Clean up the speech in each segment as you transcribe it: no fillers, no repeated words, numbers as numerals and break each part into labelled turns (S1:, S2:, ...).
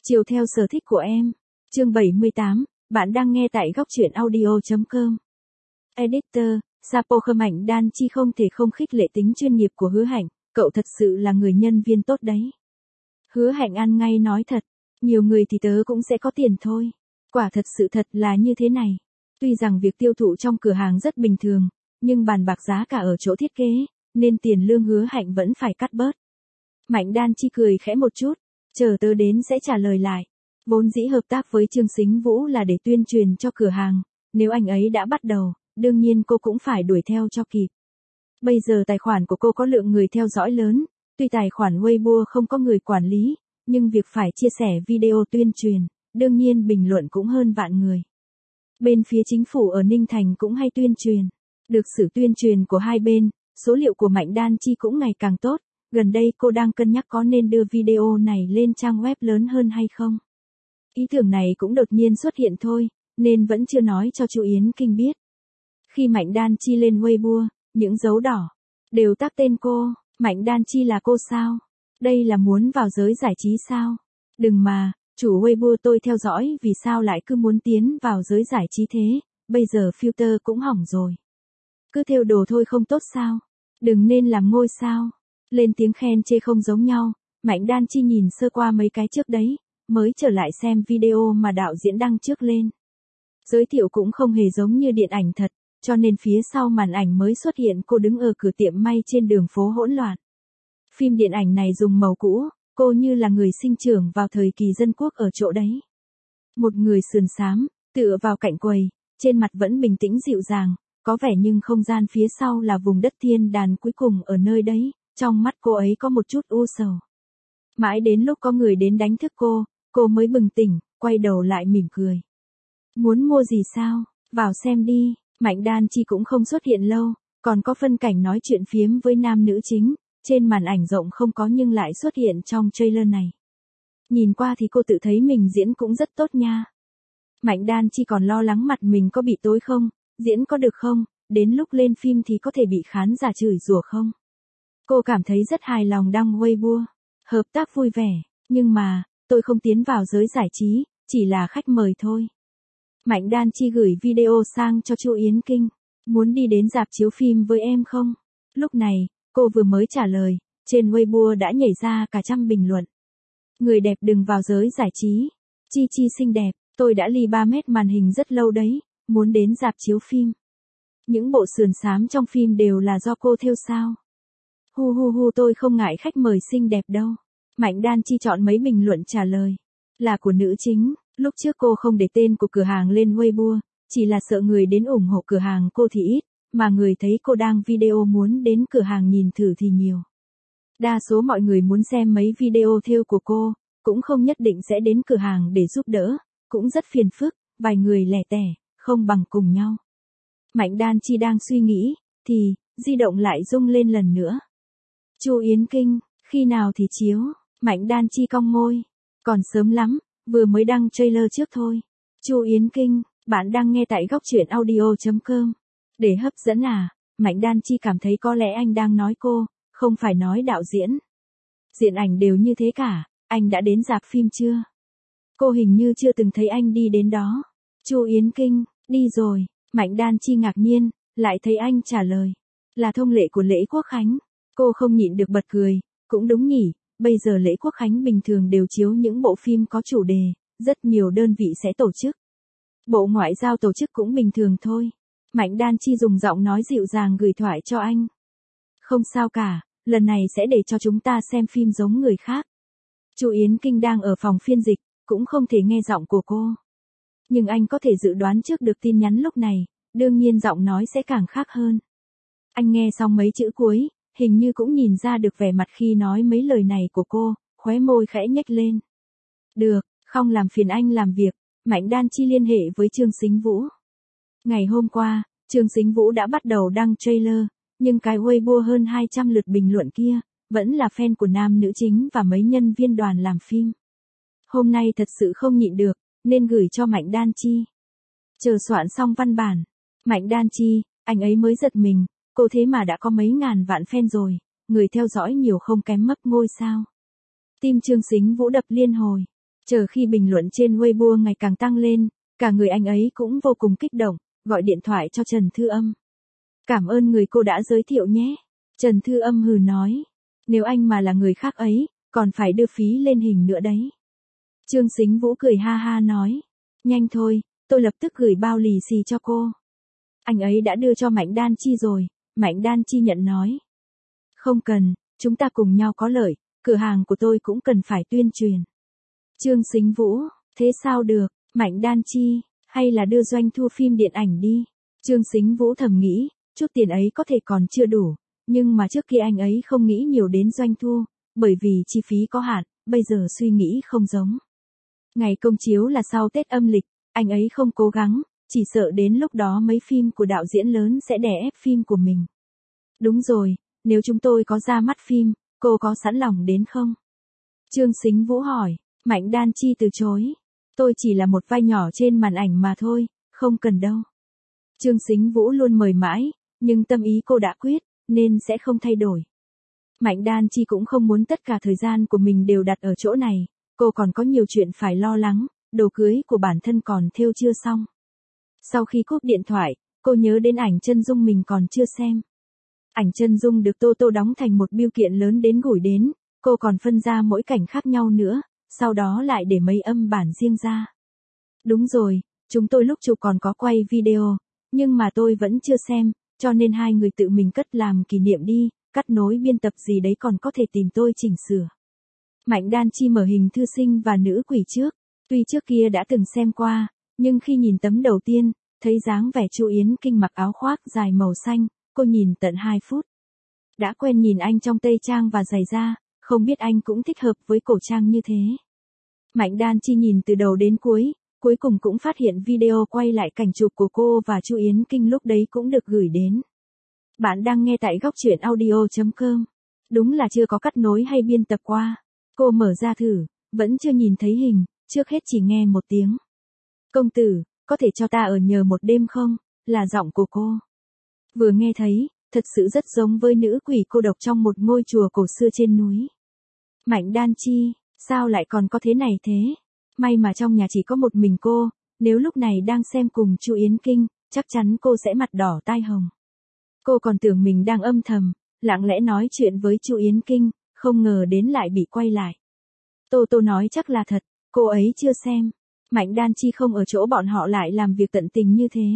S1: Chiều theo sở thích của em. Chương 78, bạn đang nghe tại góc truyện audio.com. Editor, Sapo Mạnh Đan Chi không thể không khích lệ tính chuyên nghiệp của Hứa Hạnh, cậu thật sự là người nhân viên tốt đấy. Hứa Hạnh ăn ngay nói thật, nhiều người thì tớ cũng sẽ có tiền thôi. Quả thật sự thật là như thế này. Tuy rằng việc tiêu thụ trong cửa hàng rất bình thường, nhưng bàn bạc giá cả ở chỗ thiết kế, nên tiền lương Hứa Hạnh vẫn phải cắt bớt. Mạnh Đan Chi cười khẽ một chút, chờ tớ đến sẽ trả lời lại. Vốn dĩ hợp tác với Trương Sính Vũ là để tuyên truyền cho cửa hàng, nếu anh ấy đã bắt đầu, đương nhiên cô cũng phải đuổi theo cho kịp. Bây giờ tài khoản của cô có lượng người theo dõi lớn, tuy tài khoản Weibo không có người quản lý, nhưng việc phải chia sẻ video tuyên truyền, đương nhiên bình luận cũng hơn vạn người. Bên phía chính phủ ở Ninh Thành cũng hay tuyên truyền. Được sự tuyên truyền của hai bên, số liệu của Mạnh Đan Chi cũng ngày càng tốt. Gần đây cô đang cân nhắc có nên đưa video này lên trang web lớn hơn hay không. Ý tưởng này cũng đột nhiên xuất hiện thôi, nên vẫn chưa nói cho chú Yến Kinh biết. Khi Mạnh Đan Chi lên Weibo, những dấu đỏ đều tác tên cô. Mạnh Đan Chi là cô sao? Đây là muốn vào giới giải trí sao? Đừng mà, chủ Weibo tôi theo dõi vì sao lại cứ muốn tiến vào giới giải trí thế, bây giờ filter cũng hỏng rồi. Cứ thêu đồ thôi không tốt sao? Đừng nên làm ngôi sao? Lên tiếng khen chê không giống nhau, Mạnh Đan Chi nhìn sơ qua mấy cái trước đấy, mới trở lại xem video mà đạo diễn đăng trước lên. Giới thiệu cũng không hề giống như điện ảnh thật, cho nên phía sau màn ảnh mới xuất hiện cô đứng ở cửa tiệm may trên đường phố hỗn loạn. Phim điện ảnh này dùng màu cũ, cô như là người sinh trưởng vào thời kỳ dân quốc ở chỗ đấy. Một người sườn xám, tựa vào cạnh quầy, trên mặt vẫn bình tĩnh dịu dàng, có vẻ nhưng không gian phía sau là vùng đất thiên đàng cuối cùng ở nơi đấy, trong mắt cô ấy có một chút u sầu. Mãi đến lúc có người đến đánh thức cô mới bừng tỉnh, quay đầu lại mỉm cười. Muốn mua gì sao, vào xem đi. Mạnh Đan Chi cũng không xuất hiện lâu, còn có phân cảnh nói chuyện phiếm với nam nữ chính, trên màn ảnh rộng không có nhưng lại xuất hiện trong trailer này. Nhìn qua thì cô tự thấy mình diễn cũng rất tốt nha. Mạnh Đan Chi còn lo lắng mặt mình có bị tối không, diễn có được không, đến lúc lên phim thì có thể bị khán giả chửi rủa không. Cô cảm thấy rất hài lòng đăng Weibo, hợp tác vui vẻ, nhưng mà, tôi không tiến vào giới giải trí, chỉ là khách mời thôi. Mạnh Đan Chi gửi video sang cho Chu Yến Kinh, muốn đi đến rạp chiếu phim với em không? Lúc này, cô vừa mới trả lời, trên Weibo đã nhảy ra cả trăm bình luận. Người đẹp đừng vào giới giải trí, Chi Chi xinh đẹp, tôi đã ly 3 mét màn hình rất lâu đấy, muốn đến rạp chiếu phim. Những bộ sườn xám trong phim đều là do cô thêu sao? Hu hu hu tôi không ngại khách mời xinh đẹp đâu. Mạnh Đan Chi chọn mấy bình luận trả lời. Là của nữ chính, lúc trước cô không để tên của cửa hàng lên Weibo, chỉ là sợ người đến ủng hộ cửa hàng cô thì ít, mà người thấy cô đang video muốn đến cửa hàng nhìn thử thì nhiều. Đa số mọi người muốn xem mấy video thêu của cô, cũng không nhất định sẽ đến cửa hàng để giúp đỡ, cũng rất phiền phức, vài người lẻ tẻ, không bằng cùng nhau. Mạnh Đan Chi đang suy nghĩ, thì, di động lại rung lên lần nữa. Chu Yến Kinh, khi nào thì chiếu? Mạnh Đan Chi cong môi. Còn sớm lắm, vừa mới đăng trailer trước thôi. Chu Yến Kinh, bạn đang nghe tại góc truyện audio.com. Để hấp dẫn à? Mạnh Đan Chi cảm thấy có lẽ anh đang nói cô, không phải nói đạo diễn. Diện ảnh đều như thế cả, anh đã đến rạp phim chưa? Cô hình như chưa từng thấy anh đi đến đó. Chu Yến Kinh, đi rồi. Mạnh Đan Chi ngạc nhiên, lại thấy anh trả lời. Là thông lệ của lễ Quốc Khánh. Cô không nhịn được bật cười, cũng đúng nhỉ, bây giờ lễ Quốc Khánh bình thường đều chiếu những bộ phim có chủ đề, rất nhiều đơn vị sẽ tổ chức. Bộ Ngoại giao tổ chức cũng bình thường thôi. Mạnh Đan Chi dùng giọng nói dịu dàng gửi thoại cho anh. Không sao cả, lần này sẽ để cho chúng ta xem phim giống người khác. Chu Yến Kinh đang ở phòng phiên dịch, cũng không thể nghe giọng của cô. Nhưng anh có thể dự đoán trước được tin nhắn lúc này, đương nhiên giọng nói sẽ càng khác hơn. Anh nghe xong mấy chữ cuối, hình như cũng nhìn ra được vẻ mặt khi nói mấy lời này của cô, khóe môi khẽ nhếch lên. Được, không làm phiền anh làm việc, Mạnh Đan Chi liên hệ với Trương Sính Vũ. Ngày hôm qua, Trương Sính Vũ đã bắt đầu đăng trailer, nhưng cái Weibo hơn 200 lượt bình luận kia, vẫn là fan của nam nữ chính và mấy nhân viên đoàn làm phim. Hôm nay thật sự không nhịn được, nên gửi cho Mạnh Đan Chi. Chờ soạn xong văn bản, Mạnh Đan Chi, anh ấy mới giật mình, cô thế mà đã có mấy ngàn vạn fan rồi, người theo dõi nhiều không kém mấp ngôi sao. Tim Trương Sính Vũ đập liên hồi. Chờ khi bình luận trên Weibo ngày càng tăng lên, cả người anh ấy cũng vô cùng kích động, gọi điện thoại cho Trần Thư Âm. Cảm ơn người cô đã giới thiệu nhé. Trần Thư Âm hừ nói. Nếu anh mà là người khác ấy, còn phải đưa phí lên hình nữa đấy. Trương Sính Vũ cười ha ha nói. Nhanh thôi, tôi lập tức gửi bao lì xì cho cô. Anh ấy đã đưa cho Mạnh Đan Chi rồi, Mạnh Đan Chi nhận nói. Không cần, chúng ta cùng nhau có lợi, cửa hàng của tôi cũng cần phải tuyên truyền. Trương Sính Vũ, thế sao được, Mạnh Đan Chi, hay là đưa doanh thu phim điện ảnh đi. Trương Sính Vũ thầm nghĩ, chút tiền ấy có thể còn chưa đủ, nhưng mà trước kia anh ấy không nghĩ nhiều đến doanh thu, bởi vì chi phí có hạn, bây giờ suy nghĩ không giống. Ngày công chiếu là sau Tết âm lịch, anh ấy không cố gắng, chỉ sợ đến lúc đó mấy phim của đạo diễn lớn sẽ đè ép phim của mình. Đúng rồi, nếu chúng tôi có ra mắt phim, cô có sẵn lòng đến không? Trương Sính Vũ hỏi, Mạnh Đan Chi từ chối. Tôi chỉ là một vai nhỏ trên màn ảnh mà thôi, không cần đâu. Trương Sính Vũ luôn mời mãi, nhưng tâm ý cô đã quyết, nên sẽ không thay đổi. Mạnh Đan Chi cũng không muốn tất cả thời gian của mình đều đặt ở chỗ này, cô còn có nhiều chuyện phải lo lắng, đồ cưới của bản thân còn thêu chưa xong. Sau khi cúp điện thoại, cô nhớ đến ảnh chân dung mình còn chưa xem. Ảnh chân dung được Tô Tô đóng thành một bưu kiện lớn đến gửi đến, cô còn phân ra mỗi cảnh khác nhau nữa, sau đó lại để mấy âm bản riêng ra. Đúng rồi, chúng tôi lúc chụp còn có quay video, nhưng mà tôi vẫn chưa xem, cho nên hai người tự mình cất làm kỷ niệm đi, cắt nối biên tập gì đấy còn có thể tìm tôi chỉnh sửa. Mạnh Đan Chi mở hình thư sinh và nữ quỷ trước, tuy trước kia đã từng xem qua, nhưng khi nhìn tấm đầu tiên, thấy dáng vẻ Chu Yến Kinh mặc áo khoác dài màu xanh, cô nhìn tận 2 phút. Đã quen nhìn anh trong tây trang và giày da, không biết anh cũng thích hợp với cổ trang như thế. Mạnh Đan Chi nhìn từ đầu đến cuối, cuối cùng cũng phát hiện video quay lại cảnh chụp của cô và Chu Yến Kinh lúc đấy cũng được gửi đến. Bạn đang nghe tại góc truyện audio.com. Đúng là chưa có cắt nối hay biên tập qua. Cô mở ra thử, vẫn chưa nhìn thấy hình, trước hết chỉ nghe một tiếng. Công tử, có thể cho ta ở nhờ một đêm không? Là giọng của cô. Vừa nghe thấy, thật sự rất giống với nữ quỷ cô độc trong một ngôi chùa cổ xưa trên núi. Mạnh Đan Chi, sao lại còn có thế này thế? May mà trong nhà chỉ có một mình cô, nếu lúc này đang xem cùng Chu Yến Kinh, chắc chắn cô sẽ mặt đỏ tai hồng. Cô còn tưởng mình đang âm thầm, lặng lẽ nói chuyện với Chu Yến Kinh, không ngờ đến lại bị quay lại. Tô Tô nói chắc là thật, cô ấy chưa xem. Mạnh Đan Chi không ở chỗ bọn họ lại làm việc tận tình như thế.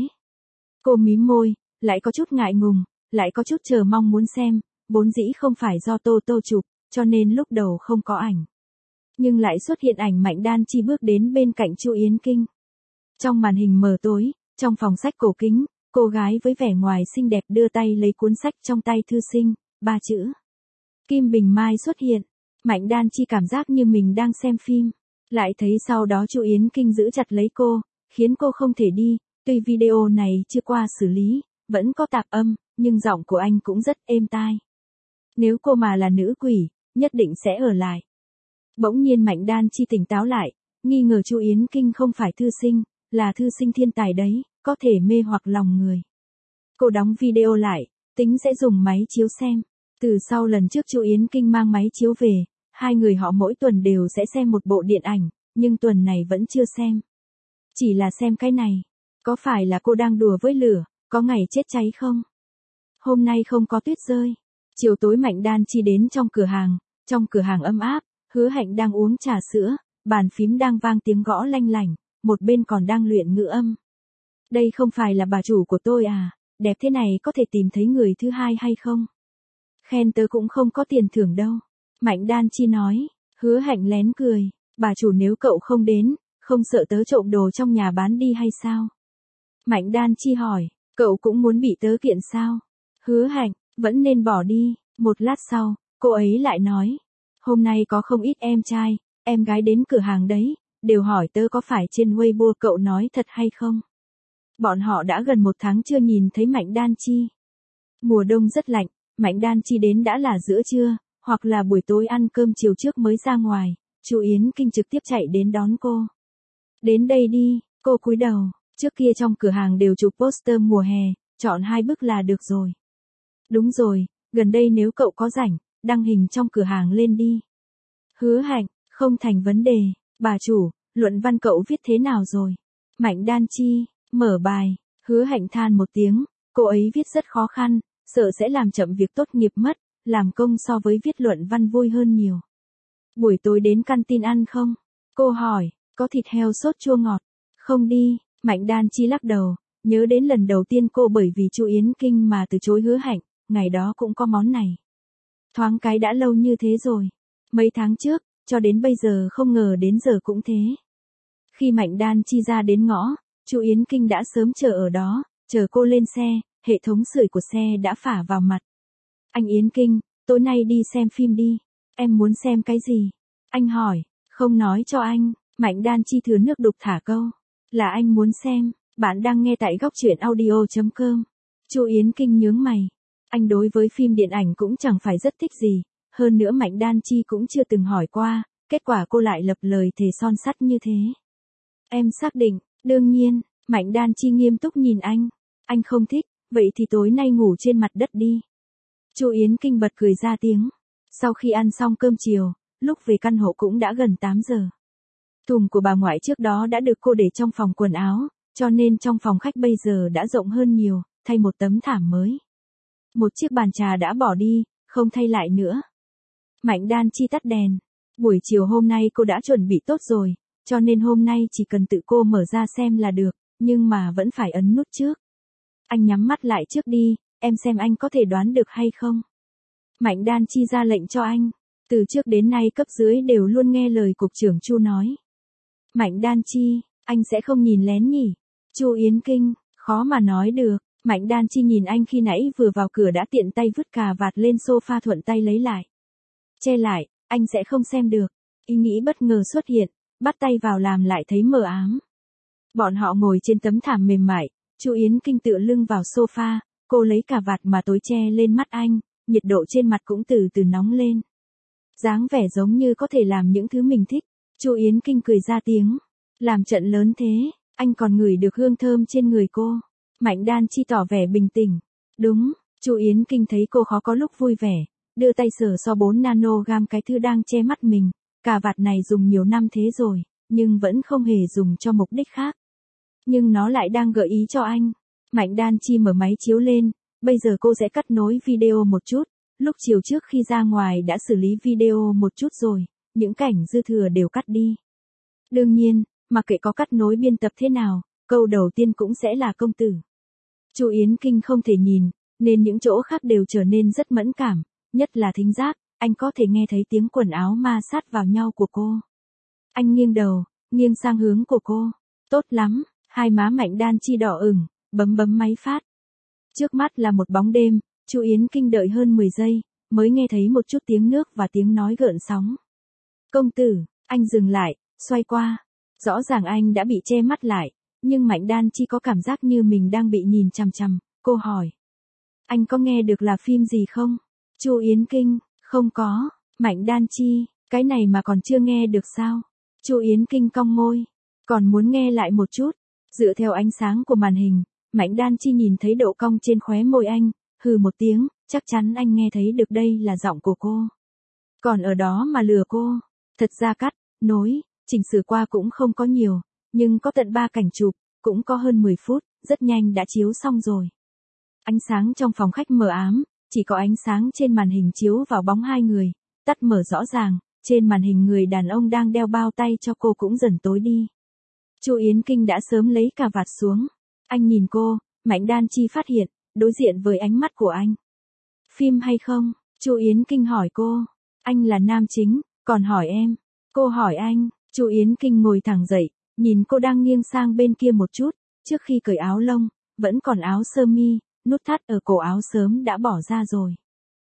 S1: Cô mím môi, lại có chút ngại ngùng, lại có chút chờ mong muốn xem, vốn dĩ không phải do Tô Tô chụp, cho nên lúc đầu không có ảnh. Nhưng lại xuất hiện ảnh Mạnh Đan Chi bước đến bên cạnh Chu Yến Kinh. Trong màn hình mờ tối, trong phòng sách cổ kính, cô gái với vẻ ngoài xinh đẹp đưa tay lấy cuốn sách trong tay thư sinh, 3 chữ. Kim Bình Mai xuất hiện, Mạnh Đan Chi cảm giác như mình đang xem phim, lại thấy sau đó Chu Yến Kinh giữ chặt lấy cô, khiến cô không thể đi, tuy video này chưa qua xử lý, vẫn có tạp âm, nhưng giọng của anh cũng rất êm tai. Nếu cô mà là nữ quỷ, nhất định sẽ ở lại. Bỗng nhiên Mạnh Đan Chi tỉnh táo lại, nghi ngờ Chu Yến Kinh không phải thư sinh, là thư sinh thiên tài đấy, có thể mê hoặc lòng người. Cô đóng video lại, tính sẽ dùng máy chiếu xem. Từ sau lần trước Chu Yến Kinh mang máy chiếu về, hai người họ mỗi tuần đều sẽ xem một bộ điện ảnh, nhưng tuần này vẫn chưa xem. Chỉ là xem cái này. Có phải là cô đang đùa với lửa, có ngày chết cháy không? Hôm nay không có tuyết rơi. Chiều tối Mạnh Đan Chi đến trong cửa hàng ấm áp, Hứa Hạnh đang uống trà sữa, bàn phím đang vang tiếng gõ lanh lảnh, một bên còn đang luyện ngữ âm. Đây không phải là bà chủ của tôi à, đẹp thế này có thể tìm thấy người thứ hai hay không? Khen tớ cũng không có tiền thưởng đâu. Mạnh Đan Chi nói, Hứa Hạnh lén cười, bà chủ nếu cậu không đến, không sợ tớ trộm đồ trong nhà bán đi hay sao? Mạnh Đan Chi hỏi, cậu cũng muốn bị tớ kiện sao? Hứa Hạnh, vẫn nên bỏ đi. Một lát sau, cô ấy lại nói, hôm nay có không ít em trai, em gái đến cửa hàng đấy, đều hỏi tớ có phải trên Weibo cậu nói thật hay không? Bọn họ đã gần 1 tháng chưa nhìn thấy Mạnh Đan Chi. Mùa đông rất lạnh, Mạnh Đan Chi đến đã là giữa trưa, hoặc là buổi tối ăn cơm chiều trước mới ra ngoài, Chu Yến Kinh trực tiếp chạy đến đón cô. Đến đây đi, cô cúi đầu, trước kia trong cửa hàng đều chụp poster mùa hè, chọn 2 bức là được rồi. Đúng rồi, gần đây nếu cậu có rảnh, đăng hình trong cửa hàng lên đi. Hứa Hạnh, không thành vấn đề, Bà chủ, luận văn cậu viết thế nào rồi? Mạnh Đan Chi, mở bài, Hứa Hạnh than một tiếng, cô ấy viết rất khó khăn, sợ sẽ làm chậm việc tốt nghiệp mất, làm công so với viết luận văn vui hơn nhiều. Buổi tối đến canteen ăn không? Cô hỏi, có thịt heo sốt chua ngọt. Không đi, Mạnh Đan Chi lắc đầu, nhớ đến lần đầu tiên cô bởi vì Chu Yến Kinh mà từ chối Hứa Hạnh, ngày đó cũng có món này. Thoáng cái đã lâu như thế rồi. Mấy tháng trước, cho đến bây giờ không ngờ đến giờ cũng thế. Khi Mạnh Đan Chi ra đến ngõ, Chu Yến Kinh đã sớm chờ ở đó, chờ cô lên xe, hệ thống sưởi của xe đã phả vào mặt. Anh Yến Kinh, tối nay đi xem phim đi. Em muốn xem cái gì? Anh hỏi, không nói cho anh. Mạnh Đan Chi thừa nước đục thả câu. Là anh muốn xem, bạn đang nghe tại góc truyện audio.com. Chu Yến Kinh nhướng mày. Anh đối với phim điện ảnh cũng chẳng phải rất thích gì, hơn nữa Mạnh Đan Chi cũng chưa từng hỏi qua, kết quả cô lại lập lời thề son sắt như thế. Em xác định, đương nhiên, Mạnh Đan Chi nghiêm túc nhìn anh không thích, vậy thì tối nay ngủ trên mặt đất đi. Chu Yến Kinh bật cười ra tiếng. Sau khi ăn xong cơm chiều, lúc về căn hộ cũng đã gần 8 giờ. Thùng của bà ngoại trước đó đã được cô để trong phòng quần áo, cho nên trong phòng khách bây giờ đã rộng hơn nhiều, thay một tấm thảm mới. Một chiếc bàn trà đã bỏ đi, không thay lại nữa. Mạnh Đan Chi tắt đèn. Buổi chiều hôm nay cô đã chuẩn bị tốt rồi, cho nên hôm nay chỉ cần tự cô mở ra xem là được, nhưng mà vẫn phải ấn nút trước. Anh nhắm mắt lại trước đi, em xem anh có thể đoán được hay không. Mạnh Đan Chi ra lệnh cho anh. Từ trước đến nay cấp dưới đều luôn nghe lời cục trưởng Chu nói. Mạnh Đan Chi, anh sẽ không nhìn lén nhỉ? Chu Yến Kinh, khó mà nói được. Mạnh Đan Chi nhìn anh khi nãy vừa vào cửa đã tiện tay vứt cà vạt lên sofa thuận tay lấy lại. Che lại, anh sẽ không xem được. Ý nghĩ bất ngờ xuất hiện, bắt tay vào làm lại thấy mờ ám. Bọn họ ngồi trên tấm thảm mềm mại, Chu Yến Kinh tựa lưng vào sofa, cô lấy cà vạt mà tối che lên mắt anh, nhiệt độ trên mặt cũng từ từ nóng lên. Dáng vẻ giống như có thể làm những thứ mình thích. Chu Yến Kinh cười ra tiếng. Làm trận lớn thế, anh còn ngửi được hương thơm trên người cô. Mạnh Đan Chi tỏ vẻ bình tĩnh. Đúng, Chu Yến Kinh thấy cô khó có lúc vui vẻ, đưa tay sờ so 4 nanogam cái thứ đang che mắt mình. Cà vạt này dùng nhiều năm thế rồi, nhưng vẫn không hề dùng cho mục đích khác. Nhưng nó lại đang gợi ý cho anh. Mạnh Đan Chi mở máy chiếu lên, bây giờ cô sẽ cắt nối video một chút. Lúc chiều trước khi ra ngoài đã xử lý video một chút rồi, những cảnh dư thừa đều cắt đi. Đương nhiên, mặc kệ có cắt nối biên tập thế nào, câu đầu tiên cũng sẽ là công tử. Chu Yến Kinh không thể nhìn, nên những chỗ khác đều trở nên rất mẫn cảm, nhất là thính giác, anh có thể nghe thấy tiếng quần áo ma sát vào nhau của cô. Anh nghiêng đầu, nghiêng sang hướng của cô. Tốt lắm, hai má Mạnh Đan Chi đỏ ửng, bấm máy phát. Trước mắt là một bóng đêm, Chu Yến Kinh đợi hơn 10 giây, mới nghe thấy một chút tiếng nước và tiếng nói gợn sóng. Công tử, anh dừng lại, xoay qua. Rõ ràng anh đã bị che mắt lại, nhưng Mạnh Đan Chi có cảm giác như mình đang bị nhìn chằm chằm, cô hỏi. Anh có nghe được là phim gì không? Chu Yến Kinh, không có. Mạnh Đan Chi, cái này mà còn chưa nghe được sao? Chu Yến Kinh cong môi, còn muốn nghe lại một chút. Dựa theo ánh sáng của màn hình, Mạnh Đan Chi nhìn thấy độ cong trên khóe môi anh, hừ một tiếng, chắc chắn anh nghe thấy được đây là giọng của cô. Còn ở đó mà lừa cô. Thật ra cắt, nối, chỉnh sửa qua cũng không có nhiều, nhưng có tận 3 cảnh chụp, cũng có hơn 10 phút, rất nhanh đã chiếu xong rồi. Ánh sáng trong phòng khách mờ ám, chỉ có ánh sáng trên màn hình chiếu vào bóng hai người, tắt mở rõ ràng, trên màn hình người đàn ông đang đeo bao tay cho cô cũng dần tối đi. Chu Yến Kinh đã sớm lấy cà vạt xuống. Anh nhìn cô, Mạnh Đan Chi phát hiện, đối diện với ánh mắt của anh. Phim hay không? Chu Yến Kinh hỏi cô. Anh là nam chính, còn hỏi em. Cô hỏi anh. Chu Yến Kinh ngồi thẳng dậy, nhìn cô đang nghiêng sang bên kia một chút, trước khi cởi áo lông, vẫn còn áo sơ mi, nút thắt ở cổ áo sớm đã bỏ ra rồi.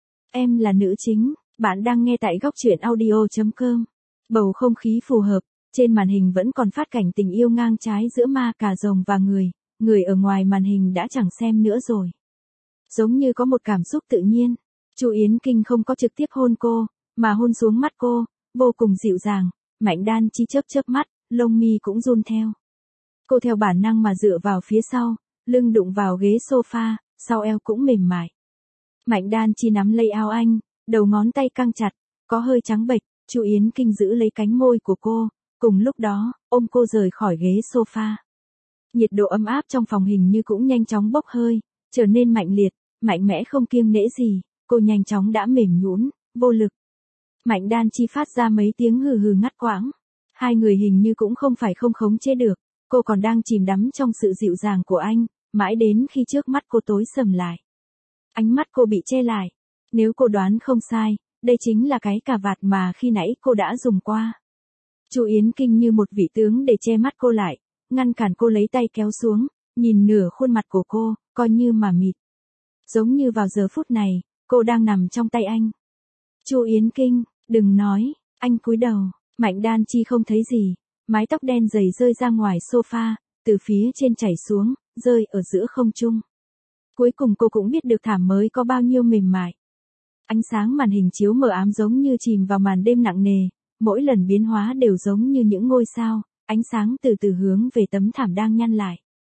S1: Em là nữ chính, bạn đang nghe tại góc truyện audio.com. Bầu không khí phù hợp, trên màn hình vẫn còn phát cảnh tình yêu ngang trái giữa ma cà rồng và người ở ngoài màn hình đã chẳng xem nữa rồi. Giống như có một cảm xúc tự nhiên, Chu Yến Kinh không có trực tiếp hôn cô, mà hôn xuống mắt cô, vô cùng dịu dàng. Mạnh Đan Chi chớp mắt, lông mi cũng run theo. Cô theo bản năng mà dựa vào phía sau, lưng đụng vào ghế sofa, sau eo cũng mềm mại. Mạnh Đan Chi nắm lấy áo anh, đầu ngón tay căng chặt, có hơi trắng bệch, Chu Yến Kinh giữ lấy cánh môi của cô, cùng lúc đó, ôm cô rời khỏi ghế sofa. Nhiệt độ ấm áp trong phòng hình như cũng nhanh chóng bốc hơi, trở nên mạnh liệt, mạnh mẽ không kiêng nể gì, cô nhanh chóng đã mềm nhũn, vô lực. Mạnh Đan Chi phát ra mấy tiếng hừ hừ ngắt quãng. Hai người hình như cũng không phải không khống chế được, cô còn đang chìm đắm trong sự dịu dàng của anh, mãi đến khi trước mắt cô tối sầm lại. Ánh mắt cô bị che lại. Nếu cô đoán không sai, đây chính là cái cà vạt mà khi nãy cô đã dùng qua. Chu Yến Kinh như một vị tướng để che mắt cô lại, ngăn cản cô lấy tay kéo xuống, nhìn nửa khuôn mặt của cô, coi như mà mịt. Giống như vào giờ phút này, cô đang nằm trong tay anh. Chu Yến Kinh, đừng nói, anh cúi đầu, Mạnh Đan Chi không thấy gì, mái tóc đen dày rơi ra ngoài sofa, từ phía trên chảy xuống, rơi ở giữa không trung. Cuối cùng cô cũng biết được thảm mới có bao nhiêu mềm mại. Ánh sáng màn hình chiếu mờ ám giống như chìm vào màn đêm nặng nề, mỗi lần biến hóa đều giống như những ngôi sao, ánh sáng từ từ hướng về tấm thảm đang nhăn lại.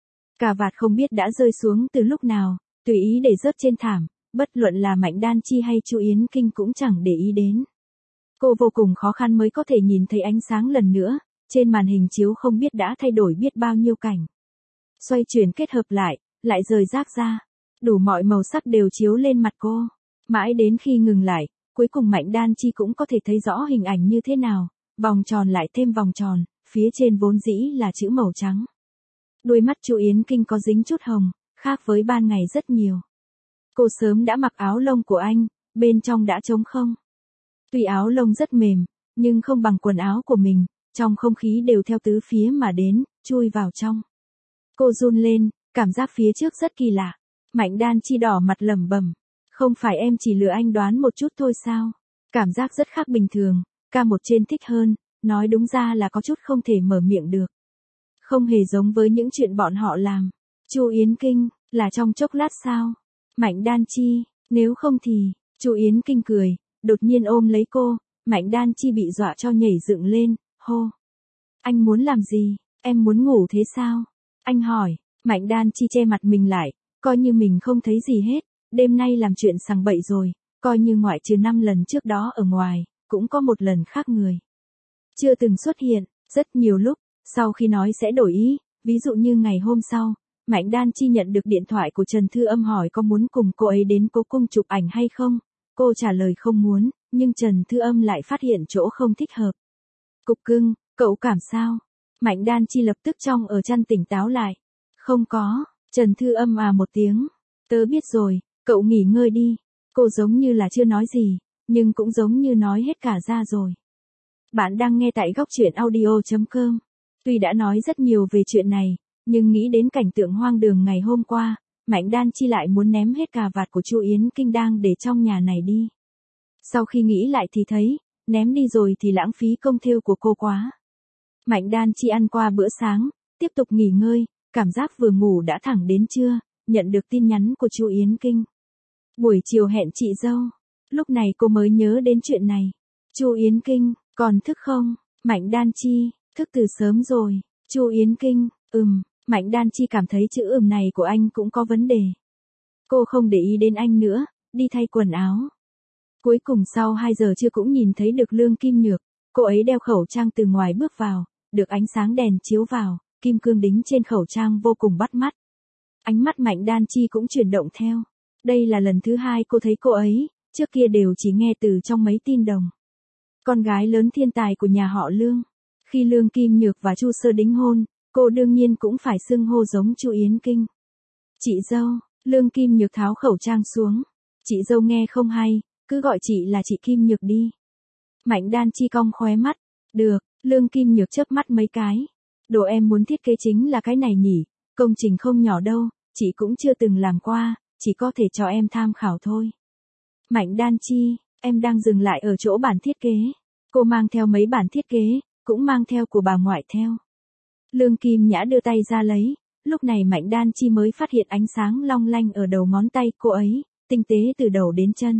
S1: Cà vạt không biết đã rơi xuống từ lúc nào, tùy ý để rớt trên thảm, bất luận là Mạnh Đan Chi hay Chu Yến Kinh cũng chẳng để ý đến. Cô vô cùng khó khăn mới có thể nhìn thấy ánh sáng lần nữa, trên màn hình chiếu không biết đã thay đổi biết bao nhiêu cảnh. Xoay chuyển kết hợp lại rời rác ra, đủ mọi màu sắc đều chiếu lên mặt cô. Mãi đến khi ngừng lại, cuối cùng Mạnh Đan Chi cũng có thể thấy rõ hình ảnh như thế nào, vòng tròn lại thêm vòng tròn, phía trên vốn dĩ là chữ màu trắng. Đuôi mắt Chu Yến Kinh có dính chút hồng, khác với ban ngày rất nhiều. Cô sớm đã mặc áo lông của anh, bên trong đã trống không. Tuy áo lông rất mềm, nhưng không bằng quần áo của mình, trong không khí đều theo tứ phía mà đến, chui vào trong. Cô run lên, cảm giác phía trước rất kỳ lạ. Mạnh Đan Chi đỏ mặt lẩm bẩm, không phải em chỉ lừa anh đoán một chút thôi sao? Cảm giác rất khác bình thường, ca một trên thích hơn, nói đúng ra là có chút không thể mở miệng được. Không hề giống với những chuyện bọn họ làm. Chu Yến Kinh, là trong chốc lát sao? Mạnh Đan Chi, nếu không thì, Chu Yến Kinh cười, đột nhiên ôm lấy cô, Mạnh Đan Chi bị dọa cho nhảy dựng lên, hô. Anh muốn làm gì, em muốn ngủ thế sao? Anh hỏi, Mạnh Đan Chi che mặt mình lại, coi như mình không thấy gì hết, đêm nay làm chuyện sằng bậy rồi, coi như ngoại trừ 5 lần trước đó ở ngoài, cũng có một lần khác người. Chưa từng xuất hiện, rất nhiều lúc, sau khi nói sẽ đổi ý, ví dụ như ngày hôm sau, Mạnh Đan Chi nhận được điện thoại của Trần Thư Âm hỏi có muốn cùng cô ấy đến cố cung chụp ảnh hay không, cô trả lời không muốn, nhưng Trần Thư Âm lại phát hiện chỗ không thích hợp. Cục cưng, cậu cảm sao? Mạnh Đan Chi lập tức trong ở chăn tỉnh táo lại. Không có, Trần Thư Âm à một tiếng. Tớ biết rồi, cậu nghỉ ngơi đi. Cô giống như là chưa nói gì, nhưng cũng giống như nói hết cả ra rồi. Bạn đang nghe tại góc truyện audio.com. Tuy đã nói rất nhiều về chuyện này, nhưng nghĩ đến cảnh tượng hoang đường ngày hôm qua, Mạnh Đan Chi lại muốn ném hết cà vạt của Chu Yến Kinh đang để trong nhà này đi. Sau khi nghĩ lại thì thấy, ném đi rồi thì lãng phí công thêu của cô quá. Mạnh Đan Chi ăn qua bữa sáng, tiếp tục nghỉ ngơi, cảm giác vừa ngủ đã thẳng đến trưa, nhận được tin nhắn của Chu Yến Kinh. Buổi chiều hẹn chị dâu. Lúc này cô mới nhớ đến chuyện này. Chu Yến Kinh, còn thức không? Mạnh Đan Chi, thức từ sớm rồi. Chu Yến Kinh, Mạnh Đan Chi cảm thấy chữ này của anh cũng có vấn đề. Cô không để ý đến anh nữa, đi thay quần áo. Cuối cùng sau 2 giờ trưa cũng nhìn thấy được Lương Kim Nhược, cô ấy đeo khẩu trang từ ngoài bước vào, được ánh sáng đèn chiếu vào, kim cương đính trên khẩu trang vô cùng bắt mắt. Ánh mắt Mạnh Đan Chi cũng chuyển động theo. Đây là lần thứ 2 cô thấy cô ấy, trước kia đều chỉ nghe từ trong mấy tin đồn. Con gái lớn thiên tài của nhà họ Lương. Khi Lương Kim Nhược và Chu Sơ đính hôn, cô đương nhiên cũng phải xưng hô giống Chu Yến Kinh. Chị dâu, Lương Kim Nhược tháo khẩu trang xuống. Chị dâu nghe không hay, cứ gọi chị là chị Kim Nhược đi. Mạnh Đan Chi cong khóe mắt. Được, Lương Kim Nhược chớp mắt mấy cái. Đồ em muốn thiết kế chính là cái này nhỉ, công trình không nhỏ đâu, chị cũng chưa từng làm qua, chỉ có thể cho em tham khảo thôi. Mạnh Đan Chi, em đang dừng lại ở chỗ bản thiết kế. Cô mang theo mấy bản thiết kế, cũng mang theo của bà ngoại theo. Lương Kim Nhã đưa tay ra lấy, lúc này Mạnh Đan Chi mới phát hiện ánh sáng long lanh ở đầu ngón tay cô ấy, tinh tế từ đầu đến chân.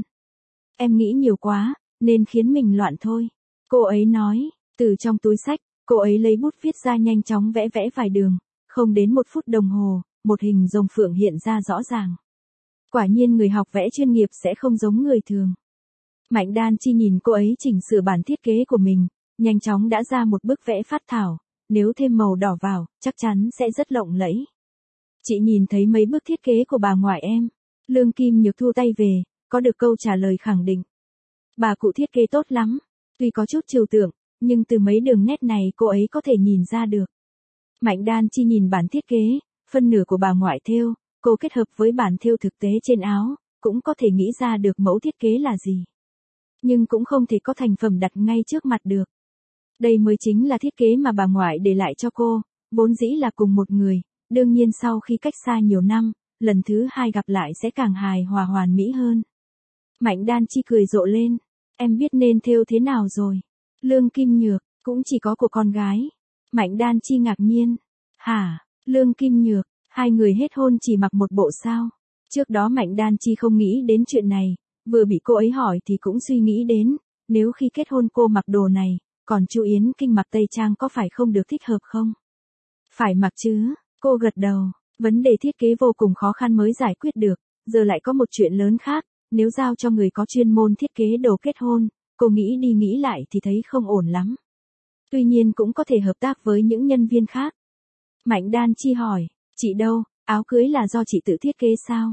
S1: Em nghĩ nhiều quá, nên khiến mình loạn thôi. Cô ấy nói, từ trong túi xách, cô ấy lấy bút viết ra nhanh chóng vẽ vài đường, không đến 1 phút đồng hồ, một hình rồng phượng hiện ra rõ ràng. Quả nhiên người học vẽ chuyên nghiệp sẽ không giống người thường. Mạnh Đan Chi nhìn cô ấy chỉnh sửa bản thiết kế của mình, nhanh chóng đã ra một bức vẽ phác thảo, nếu thêm màu đỏ vào, chắc chắn sẽ rất lộng lẫy. Chị nhìn thấy mấy bức thiết kế của bà ngoại em. Lương Kim Nhược thu tay về, có được câu trả lời khẳng định. Bà cụ thiết kế tốt lắm, tuy có chút trừu tượng, nhưng từ mấy đường nét này cô ấy có thể nhìn ra được. Mạnh Đan Chi nhìn bản thiết kế, phân nửa của bà ngoại thêu, cô kết hợp với bản thêu thực tế trên áo, cũng có thể nghĩ ra được mẫu thiết kế là gì. Nhưng cũng không thể có thành phẩm đặt ngay trước mặt được. Đây mới chính là thiết kế mà bà ngoại để lại cho cô, vốn dĩ là cùng một người, đương nhiên sau khi cách xa nhiều năm, lần thứ hai gặp lại sẽ càng hài hòa hoàn mỹ hơn. Mạnh Đan Chi cười rộ lên, em biết nên thêu thế nào rồi. Lương Kim Nhược, cũng chỉ có của con gái. Mạnh Đan Chi ngạc nhiên. Hả, Lương Kim Nhược, hai người hết hôn chỉ mặc một bộ sao? Trước đó Mạnh Đan Chi không nghĩ đến chuyện này, vừa bị cô ấy hỏi thì cũng suy nghĩ đến, nếu khi kết hôn cô mặc đồ này, còn Chu Yến Kinh mặc tây trang có phải không được thích hợp không? Phải mặc chứ, cô gật đầu, vấn đề thiết kế vô cùng khó khăn mới giải quyết được, giờ lại có một chuyện lớn khác, nếu giao cho người có chuyên môn thiết kế đồ kết hôn, cô nghĩ đi nghĩ lại thì thấy không ổn lắm. Tuy nhiên cũng có thể hợp tác với những nhân viên khác. Mạnh Đan Chi hỏi, chị đâu, áo cưới là do chị tự thiết kế sao?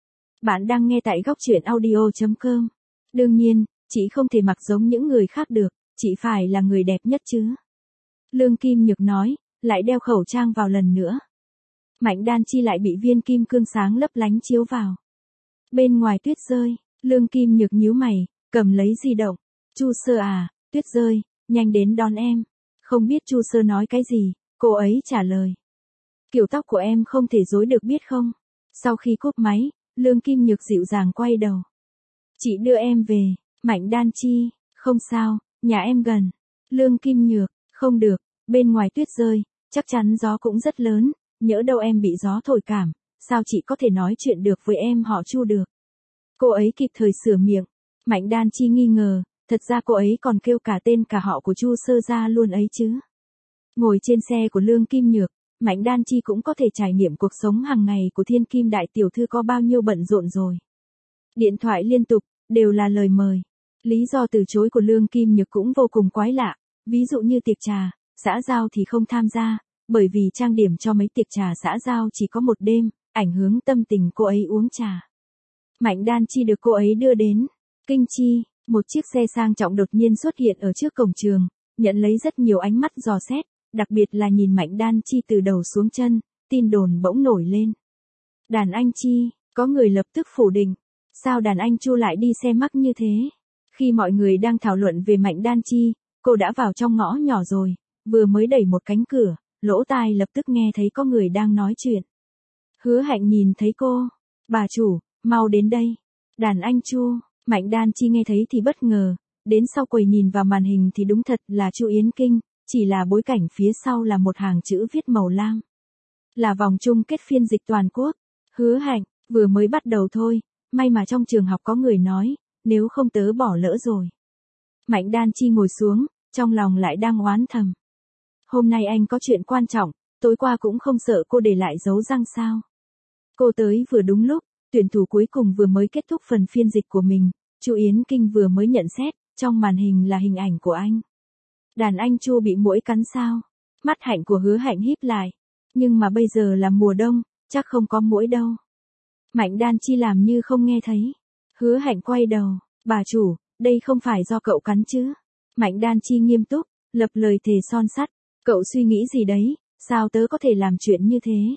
S1: Bạn đang nghe tại góc truyện audio.com. Đương nhiên, chị không thể mặc giống những người khác được, chị phải là người đẹp nhất chứ. Lương Kim Nhược nói, lại đeo khẩu trang vào lần nữa. Mạnh Đan Chi lại bị viên kim cương sáng lấp lánh chiếu vào. Bên ngoài tuyết rơi, Lương Kim Nhược nhíu mày, cầm lấy di động. Chu Sơ à, tuyết rơi, nhanh đến đón em. Không biết Chu Sơ nói cái gì, cô ấy trả lời. Kiểu tóc của em không thể rối được biết không? Sau khi cúp máy, Lương Kim Nhược dịu dàng quay đầu. Chị đưa em về. Mạnh Đan Chi, không sao, nhà em gần. Lương Kim Nhược, không được, bên ngoài tuyết rơi, chắc chắn gió cũng rất lớn, nhỡ đâu em bị gió thổi cảm, sao chị có thể nói chuyện được với em họ Chu được. Cô ấy kịp thời sửa miệng. Mạnh Đan Chi nghi ngờ, thật ra cô ấy còn kêu cả tên cả họ của Chu Sơ ra luôn ấy chứ. Ngồi trên xe của Lương Kim Nhược, Mạnh Đan Chi cũng có thể trải nghiệm cuộc sống hàng ngày của thiên kim đại tiểu thư có bao nhiêu bận rộn rồi. Điện thoại liên tục, đều là lời mời. Lý do từ chối của Lương Kim Nhược cũng vô cùng quái lạ, ví dụ như tiệc trà, xã giao thì không tham gia, bởi vì trang điểm cho mấy tiệc trà xã giao chỉ có một đêm, ảnh hưởng tâm tình cô ấy uống trà. Mạnh Đan Chi được cô ấy đưa đến Kinh Chi, một chiếc xe sang trọng đột nhiên xuất hiện ở trước cổng trường, nhận lấy rất nhiều ánh mắt dò xét, đặc biệt là nhìn Mạnh Đan Chi từ đầu xuống chân, tin đồn bỗng nổi lên. Đàn anh Chi, có người lập tức phủ định, sao đàn anh Chu lại đi xe mắc như thế? Khi mọi người đang thảo luận về Mạnh Đan Chi, cô đã vào trong ngõ nhỏ rồi, vừa mới đẩy một cánh cửa, lỗ tai lập tức nghe thấy có người đang nói chuyện. Hứa Hạnh nhìn thấy cô, bà chủ, mau đến đây. Đàn anh Chu, Mạnh Đan Chi nghe thấy thì bất ngờ, đến sau quầy nhìn vào màn hình thì đúng thật là Chu Yến Kinh, chỉ là bối cảnh phía sau là một hàng chữ viết màu lam. Là vòng chung kết phiên dịch toàn quốc. Hứa Hạnh, vừa mới bắt đầu thôi, may mà trong trường học có người nói, nếu không tớ bỏ lỡ rồi. Mạnh Đan Chi ngồi xuống, trong lòng lại đang oán thầm. Hôm nay anh có chuyện quan trọng, tối qua cũng không sợ cô để lại dấu răng sao. Cô tới vừa đúng lúc, tuyển thủ cuối cùng vừa mới kết thúc phần phiên dịch của mình, Chu Yến Kinh vừa mới nhận xét, trong màn hình là hình ảnh của anh. Đàn anh Chu bị muỗi cắn sao? Mắt Hạnh của Hứa Hạnh híp lại. Nhưng mà bây giờ là mùa đông, chắc không có muỗi đâu. Mạnh Đan Chi làm như không nghe thấy. Hứa Hạnh quay đầu, bà chủ, đây không phải do cậu cắn chứ? Mạnh Đan Chi nghiêm túc, lập lời thề son sắt. Cậu suy nghĩ gì đấy, sao tớ có thể làm chuyện như thế?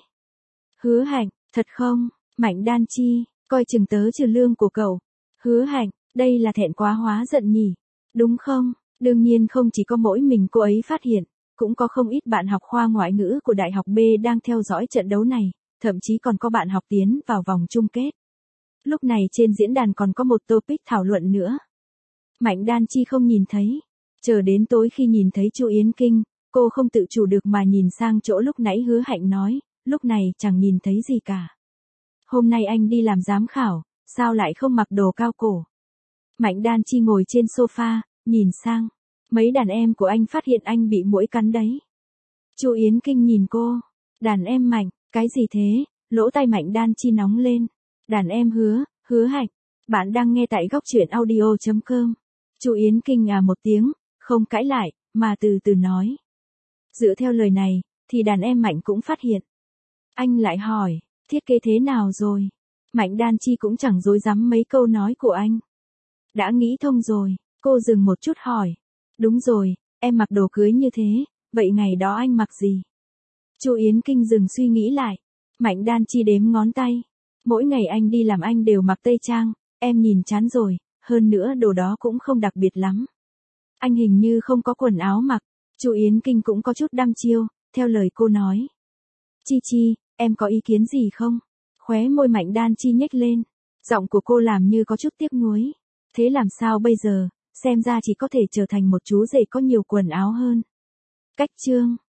S1: Hứa Hạnh, thật không? Mạnh Đan Chi, coi chừng tớ trừ lương của cậu. Hứa Hạnh, đây là thẹn quá hóa giận nhỉ? Đúng không? Đương nhiên không chỉ có mỗi mình cô ấy phát hiện, cũng có không ít bạn học khoa ngoại ngữ của Đại học B đang theo dõi trận đấu này, thậm chí còn có bạn học tiến vào vòng chung kết. Lúc này trên diễn đàn còn có một topic thảo luận nữa. Mạnh Đan Chi không nhìn thấy. Chờ đến tối khi nhìn thấy Chu Yến Kinh, cô không tự chủ được mà nhìn sang chỗ lúc nãy Hứa Hạnh nói, lúc này chẳng nhìn thấy gì cả. Hôm nay anh đi làm giám khảo, sao lại không mặc đồ cao cổ? Mạnh Đan Chi ngồi trên sofa, nhìn sang. Mấy đàn em của anh phát hiện anh bị muỗi cắn đấy. Chu Yến Kinh nhìn cô. Đàn em Mạnh, cái gì thế? Lỗ tai Mạnh Đan Chi nóng lên. Đàn em Hứa Hạnh. Bạn đang nghe tại góc truyện audio.com. Chu Yến Kinh à một tiếng, không cãi lại, mà từ từ nói. Dựa theo lời này, thì đàn em Mạnh cũng phát hiện. Anh lại hỏi, thiết kế thế nào rồi? Mạnh Đan Chi cũng chẳng dối dám mấy câu nói của anh. Đã nghĩ thông rồi, cô dừng một chút hỏi. Đúng rồi, em mặc đồ cưới như thế, vậy ngày đó anh mặc gì? Chu Yến Kinh dừng suy nghĩ lại. Mạnh Đan Chi đếm ngón tay. Mỗi ngày anh đi làm anh đều mặc tây trang, em nhìn chán rồi, hơn nữa đồ đó cũng không đặc biệt lắm. Anh hình như không có quần áo mặc. Chu Yến Kinh cũng có chút đăm chiêu, theo lời cô nói. Chi Chi, em có ý kiến gì không? Khóe môi Mạnh Đan Chi nhếch lên. Giọng của cô làm như có chút tiếc nuối. Thế làm sao bây giờ, xem ra chỉ có thể trở thành một chú rể có nhiều quần áo hơn. Cách chương